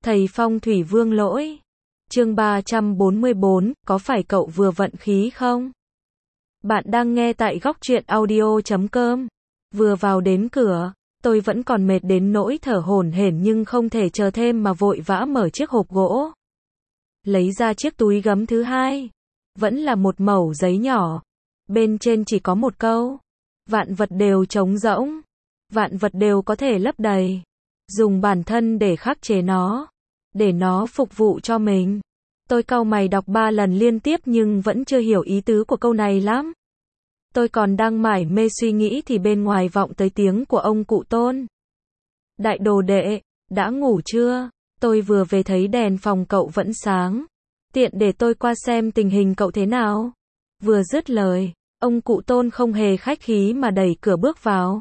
Thầy phong thủy Vương Lỗi. Chương 344, có phải cậu vừa vận khí không? Bạn đang nghe tại góc truyện audio.com. Vừa vào đến cửa, tôi vẫn còn mệt đến nỗi thở hổn hển nhưng không thể chờ thêm mà vội vã mở chiếc hộp gỗ. Lấy ra chiếc túi gấm thứ hai. Vẫn là một mẩu giấy nhỏ. Bên trên chỉ có một câu. Vạn vật đều trống rỗng. Vạn vật đều có thể lấp đầy. Dùng bản thân để khắc chế nó. Để nó phục vụ cho mình. Tôi cau mày đọc 3 lần liên tiếp nhưng vẫn chưa hiểu ý tứ của câu này lắm. Tôi còn đang mải mê suy nghĩ thì bên ngoài vọng tới tiếng của ông cụ Tôn. Đại đồ đệ, đã ngủ chưa? Tôi vừa về thấy đèn phòng cậu vẫn sáng. Tiện để tôi qua xem tình hình cậu thế nào. Vừa dứt lời, ông cụ Tôn không hề khách khí mà đẩy cửa bước vào.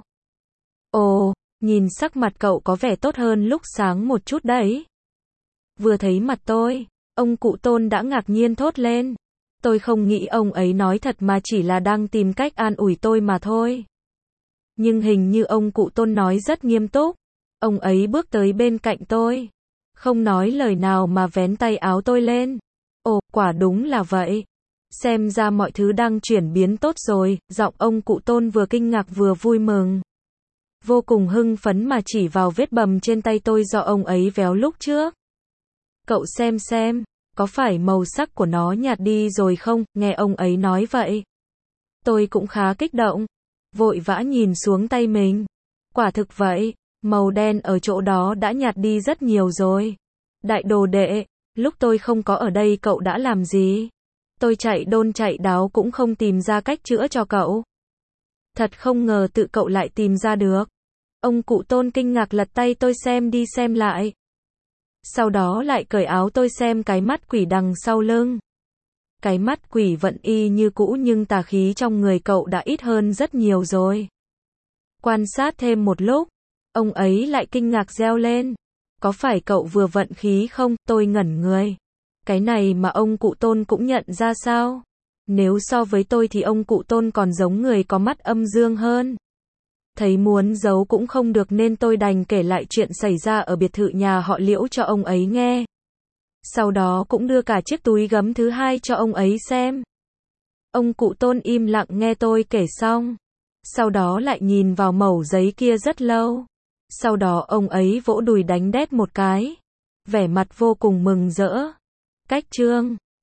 Ồ, nhìn sắc mặt cậu có vẻ tốt hơn lúc sáng một chút đấy. Vừa thấy mặt tôi, ông cụ Tôn đã ngạc nhiên thốt lên. Tôi không nghĩ ông ấy nói thật mà chỉ là đang tìm cách an ủi tôi mà thôi. Nhưng hình như ông cụ Tôn nói rất nghiêm túc. Ông ấy bước tới bên cạnh tôi. Không nói lời nào mà vén tay áo tôi lên. Ồ, quả đúng là vậy. Xem ra mọi thứ đang chuyển biến tốt rồi. Giọng ông cụ Tôn vừa kinh ngạc vừa vui mừng. Vô cùng hưng phấn mà chỉ vào vết bầm trên tay tôi do ông ấy véo lúc trước. Cậu xem, có phải màu sắc của nó nhạt đi rồi không? Nghe ông ấy nói vậy. Tôi cũng khá kích động. Vội vã nhìn xuống tay mình. Quả thực vậy, màu đen ở chỗ đó đã nhạt đi rất nhiều rồi. Đại đồ đệ, lúc tôi không có ở đây cậu đã làm gì? Tôi chạy đôn chạy đáo cũng không tìm ra cách chữa cho cậu. Thật không ngờ tự cậu lại tìm ra được. Ông cụ Tôn kinh ngạc lật tay tôi xem đi xem lại. Sau đó lại cởi áo tôi xem cái mắt quỷ đằng sau lưng. Cái mắt quỷ vẫn y như cũ nhưng tà khí trong người cậu đã ít hơn rất nhiều rồi. Quan sát thêm một lúc, ông ấy lại kinh ngạc reo lên. Có phải cậu vừa vận khí không? Tôi ngẩn người. Cái này mà ông cụ Tôn cũng nhận ra sao? Nếu so với tôi thì ông cụ Tôn còn giống người có mắt âm dương hơn. Thấy muốn giấu cũng không được nên tôi đành kể lại chuyện xảy ra ở biệt thự nhà họ Liễu cho ông ấy nghe. Sau đó cũng đưa cả chiếc túi gấm thứ hai cho ông ấy xem. Ông cụ Tôn im lặng nghe tôi kể xong. Sau đó lại nhìn vào mẩu giấy kia rất lâu. Sau đó ông ấy vỗ đùi đánh đét một cái. Vẻ mặt vô cùng mừng rỡ. Cách chương